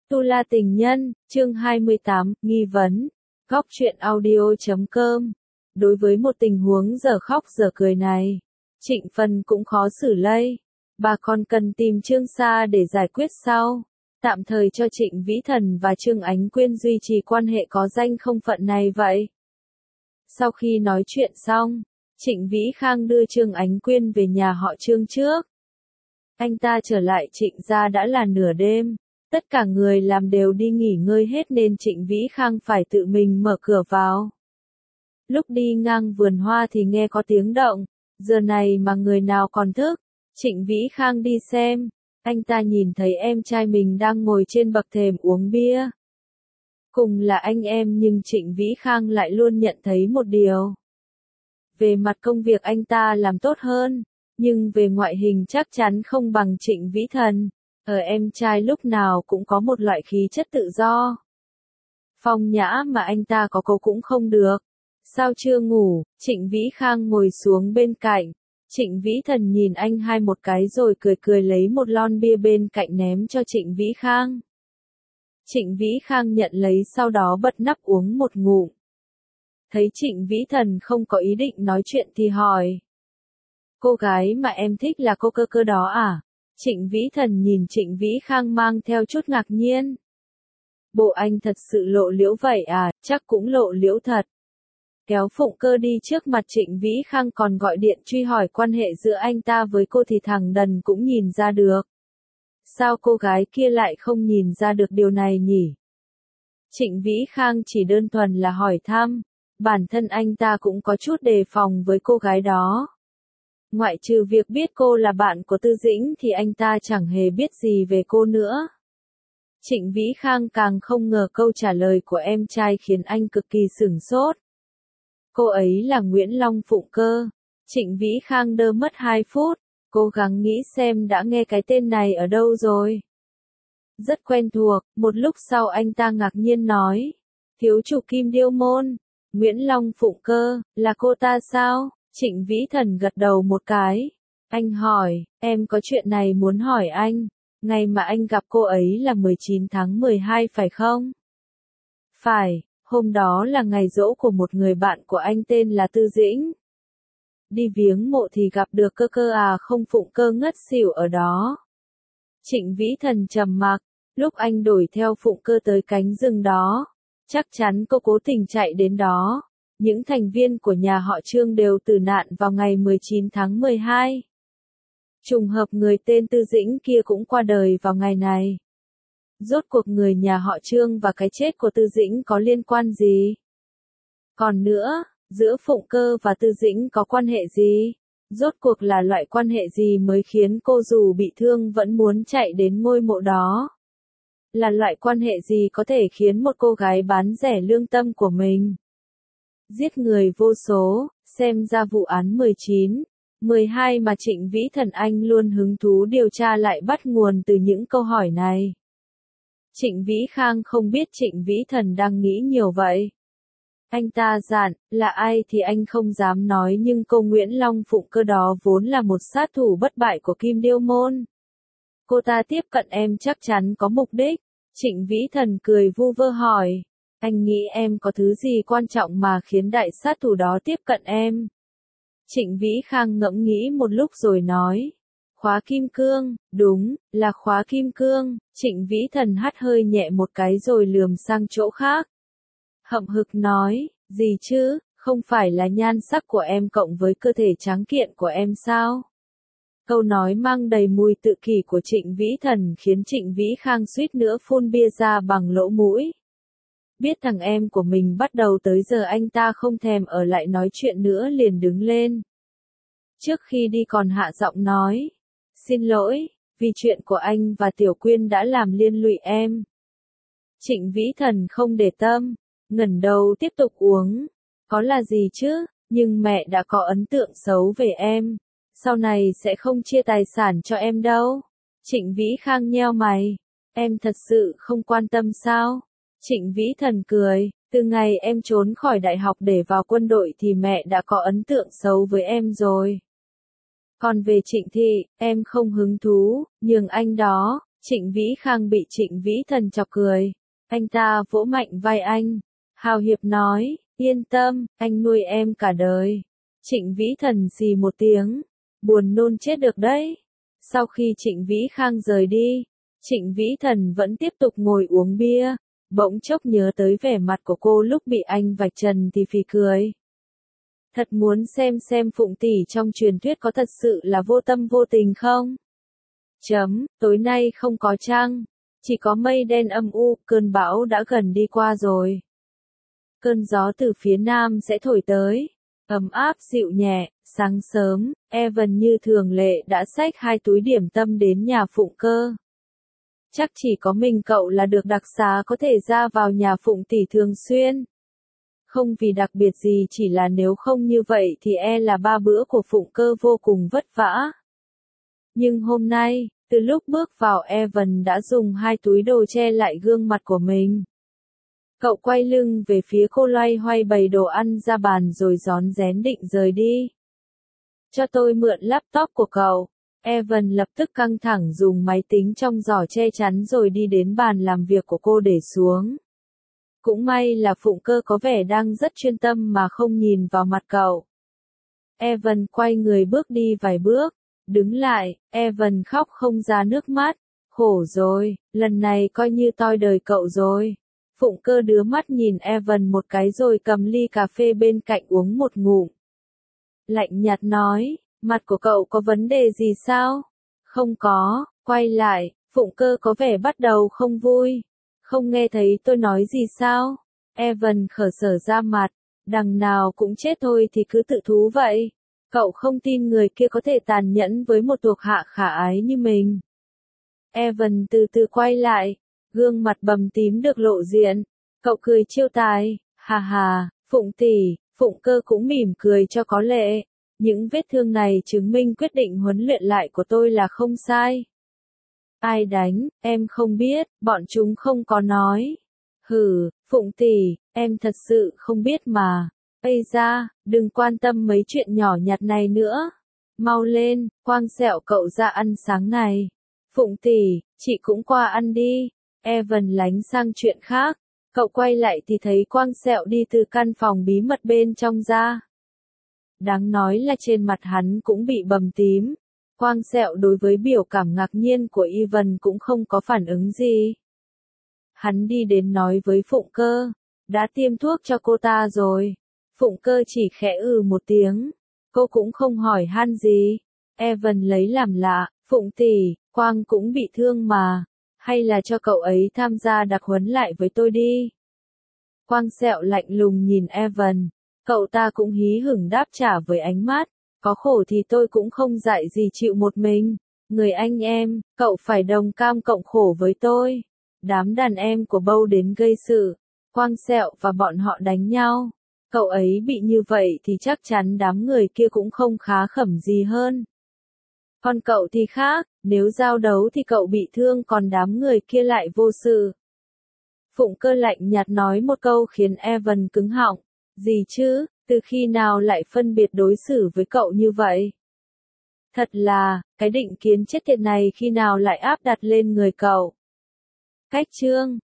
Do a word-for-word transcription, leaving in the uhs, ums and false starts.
Tu La Tình Nhân, chương hai mươi tám, nghi vấn. Góc truyện audio chấm com. Đối với một tình huống giờ khóc giờ cười này, Trịnh Phần cũng khó xử lây. Bà còn cần tìm Trương Sa để giải quyết sau. Tạm thời cho Trịnh Vĩ Thần và Trương Ánh Quyên duy trì quan hệ có danh không phận này vậy. Sau khi nói chuyện xong, Trịnh Vĩ Khang đưa Trương Ánh Quyên về nhà họ Trương trước. Anh ta trở lại Trịnh gia đã là nửa đêm. Tất cả người làm đều đi nghỉ ngơi hết nên Trịnh Vĩ Khang phải tự mình mở cửa vào. Lúc đi ngang vườn hoa thì nghe có tiếng động, giờ này mà người nào còn thức. Trịnh Vĩ Khang đi xem, anh ta nhìn thấy em trai mình đang ngồi trên bậc thềm uống bia. Cùng là anh em nhưng Trịnh Vĩ Khang lại luôn nhận thấy một điều. Về mặt công việc anh ta làm tốt hơn, nhưng về ngoại hình chắc chắn không bằng Trịnh Vĩ Thần. Ở em trai lúc nào cũng có một loại khí chất tự do. Phong nhã mà anh ta có cô cũng không được. Sao chưa ngủ? Trịnh Vĩ Khang ngồi xuống bên cạnh. Trịnh Vĩ Thần nhìn anh hai một cái rồi cười cười lấy một lon bia bên cạnh ném cho Trịnh Vĩ Khang. Trịnh Vĩ Khang nhận lấy sau đó bật nắp uống một ngụm. Thấy Trịnh Vĩ Thần không có ý định nói chuyện thì hỏi. Cô gái mà em thích là cô cơ cơ đó à? Trịnh Vĩ Thần nhìn Trịnh Vĩ Khang mang theo chút ngạc nhiên. Bộ anh thật sự lộ liễu vậy à, chắc cũng lộ liễu thật. Kéo Phụng Cơ đi trước mặt Trịnh Vĩ Khang còn gọi điện truy hỏi quan hệ giữa anh ta với cô thì thằng đần cũng nhìn ra được. Sao cô gái kia lại không nhìn ra được điều này nhỉ? Trịnh Vĩ Khang chỉ đơn thuần là hỏi thăm, bản thân anh ta cũng có chút đề phòng với cô gái đó. Ngoại trừ việc biết cô là bạn của Tư Dĩnh thì anh ta chẳng hề biết gì về cô nữa. Trịnh Vĩ Khang càng không ngờ câu trả lời của em trai khiến anh cực kỳ sửng sốt. Cô ấy là Nguyễn Long Phụng Cơ. Trịnh Vĩ Khang đơ mất hai phút, cố gắng nghĩ xem đã nghe cái tên này ở đâu rồi. Rất quen thuộc, một lúc sau anh ta ngạc nhiên nói. Thiếu chủ Kim Điêu Môn, Nguyễn Long Phụng Cơ, là cô ta sao? Trịnh Vĩ Thần gật đầu một cái. Anh hỏi, em có chuyện này muốn hỏi anh. Ngày mà anh gặp cô ấy là mười chín tháng mười hai phải không? Phải, hôm đó là ngày giỗ của một người bạn của anh tên là Tư Dĩnh. Đi viếng mộ thì gặp được cơ cơ à? Không, Phụng Cơ ngất xỉu ở đó. Trịnh Vĩ Thần trầm mặc, lúc anh đuổi theo Phụng Cơ tới cánh rừng đó, chắc chắn cô cố tình chạy đến đó. Những thành viên của nhà họ Trương đều tử nạn vào ngày mười chín tháng mười hai. Trùng hợp người tên Tư Dĩnh kia cũng qua đời vào ngày này. Rốt cuộc người nhà họ Trương và cái chết của Tư Dĩnh có liên quan gì? Còn nữa, giữa Phụng Cơ và Tư Dĩnh có quan hệ gì? Rốt cuộc là loại quan hệ gì mới khiến cô dù bị thương vẫn muốn chạy đến ngôi mộ đó? Là loại quan hệ gì có thể khiến một cô gái bán rẻ lương tâm của mình giết người vô số? Xem ra vụ án mười chín, mười hai mà Trịnh Vĩ Thần anh luôn hứng thú điều tra lại bắt nguồn từ những câu hỏi này. Trịnh Vĩ Khang không biết Trịnh Vĩ Thần đang nghĩ nhiều vậy. Anh ta dặn, là ai thì anh không dám nói nhưng cô Nguyễn Long Phụng Cơ đó vốn là một sát thủ bất bại của Kim Điêu Môn. Cô ta tiếp cận em chắc chắn có mục đích. Trịnh Vĩ Thần cười vu vơ hỏi. Anh nghĩ em có thứ gì quan trọng mà khiến đại sát thủ đó tiếp cận em? Trịnh Vĩ Khang ngẫm nghĩ một lúc rồi nói. Khóa kim cương, đúng, là khóa kim cương. Trịnh Vĩ Thần hắt hơi nhẹ một cái rồi lườm sang chỗ khác. Hậm hực nói, gì chứ, không phải là nhan sắc của em cộng với cơ thể tráng kiện của em sao? Câu nói mang đầy mùi tự kỷ của Trịnh Vĩ Thần khiến Trịnh Vĩ Khang suýt nữa phun bia ra bằng lỗ mũi. Biết thằng em của mình bắt đầu tới giờ anh ta không thèm ở lại nói chuyện nữa liền đứng lên. Trước khi đi còn hạ giọng nói. Xin lỗi, vì chuyện của anh và Tiểu Quyên đã làm liên lụy em. Trịnh Vĩ Thần không để tâm, ngẩng đầu tiếp tục uống. Có là gì chứ, nhưng mẹ đã có ấn tượng xấu về em. Sau này sẽ không chia tài sản cho em đâu. Trịnh Vĩ Khang nheo mày. Em thật sự không quan tâm sao? Trịnh Vĩ Thần cười. Từ ngày em trốn khỏi đại học để vào quân đội thì mẹ đã có ấn tượng xấu với em rồi. Còn về Trịnh Thị, em không hứng thú, nhường anh đó. Trịnh Vĩ Khang bị Trịnh Vĩ Thần chọc cười. Anh ta vỗ mạnh vai anh. Hào hiệp nói, yên tâm, anh nuôi em cả đời. Trịnh Vĩ Thần xì một tiếng. Buồn nôn chết được đấy. Sau khi Trịnh Vĩ Khang rời đi, Trịnh Vĩ Thần vẫn tiếp tục ngồi uống bia. Bỗng chốc nhớ tới vẻ mặt của cô lúc bị anh vạch trần thì phì cười. Thật muốn xem xem Phụng tỷ trong truyền thuyết có thật sự là vô tâm vô tình không? Chấm, tối nay không có trăng, chỉ có mây đen âm u, cơn bão đã gần đi qua rồi. Cơn gió từ phía nam sẽ thổi tới, ấm áp dịu nhẹ, sáng sớm, Evan như thường lệ đã xách hai túi điểm tâm đến nhà Phụng Cơ. Chắc chỉ có mình cậu là được đặc xá có thể ra vào nhà Phụng tỷ thường xuyên. Không vì đặc biệt gì, chỉ là nếu không như vậy thì e là ba bữa của Phụng Cơ vô cùng vất vả. Nhưng hôm nay, từ lúc bước vào Evan đã dùng hai túi đồ che lại gương mặt của mình. Cậu quay lưng về phía cô loay hoay bày đồ ăn ra bàn rồi rón rén định rời đi. Cho tôi mượn laptop của cậu. Evan lập tức căng thẳng dùng máy tính trong giỏ che chắn rồi đi đến bàn làm việc của cô để xuống. Cũng may là Phụng Cơ có vẻ đang rất chuyên tâm mà không nhìn vào mặt cậu. Evan quay người bước đi vài bước, đứng lại, Evan khóc không ra nước mắt. Khổ rồi, lần này coi như toi đời cậu rồi. Phụng Cơ đưa mắt nhìn Evan một cái rồi cầm ly cà phê bên cạnh uống một ngụm. Lạnh nhạt nói, mặt của cậu có vấn đề gì sao? Không có, quay lại, Phụng Cơ có vẻ bắt đầu không vui. Không nghe thấy tôi nói gì sao? Evan khở sở ra mặt, đằng nào cũng chết thôi thì cứ tự thú vậy. Cậu không tin người kia có thể tàn nhẫn với một thuộc hạ khả ái như mình. Evan từ từ quay lại, gương mặt bầm tím được lộ diện. Cậu cười chiêu tài, hà hà, Phụng tỷ, Phụng Cơ cũng mỉm cười cho có lệ. Những vết thương này chứng minh quyết định huấn luyện lại của tôi là không sai. Ai đánh, em không biết, bọn chúng không có nói. Hừ, Phụng tỷ, em thật sự không biết mà. Ây da, đừng quan tâm mấy chuyện nhỏ nhặt này nữa. Mau lên, Quang Sẹo cậu ra ăn sáng này. Phụng tỷ, chị cũng qua ăn đi. Evan lánh sang chuyện khác. Cậu quay lại thì thấy Quang Sẹo đi từ căn phòng bí mật bên trong ra. Đáng nói là trên mặt hắn cũng bị bầm tím. Quang Sẹo đối với biểu cảm ngạc nhiên của Evan cũng không có phản ứng gì. Hắn đi đến nói với Phụng Cơ, đã tiêm thuốc cho cô ta rồi. Phụng Cơ chỉ khẽ ừ một tiếng, cô cũng không hỏi han gì. Evan lấy làm lạ, Phụng tỷ, Quang cũng bị thương mà, hay là cho cậu ấy tham gia đặc huấn lại với tôi đi. Quang Sẹo lạnh lùng nhìn Evan, cậu ta cũng hí hửng đáp trả với ánh mắt. Có khổ thì tôi cũng không dạy gì chịu một mình. Người anh em, cậu phải đồng cam cộng khổ với tôi. Đám đàn em của Bâu đến gây sự. Quang Sẹo và bọn họ đánh nhau. Cậu ấy bị như vậy thì chắc chắn đám người kia cũng không khá khẩm gì hơn. Còn cậu thì khác, nếu giao đấu thì cậu bị thương còn đám người kia lại vô sự. Phụng Cơ lạnh nhạt nói một câu khiến Evan cứng họng. Gì chứ? Từ khi nào lại phân biệt đối xử với cậu như vậy? Thật là, cái định kiến chết tiệt này khi nào lại áp đặt lên người cậu? Cách chương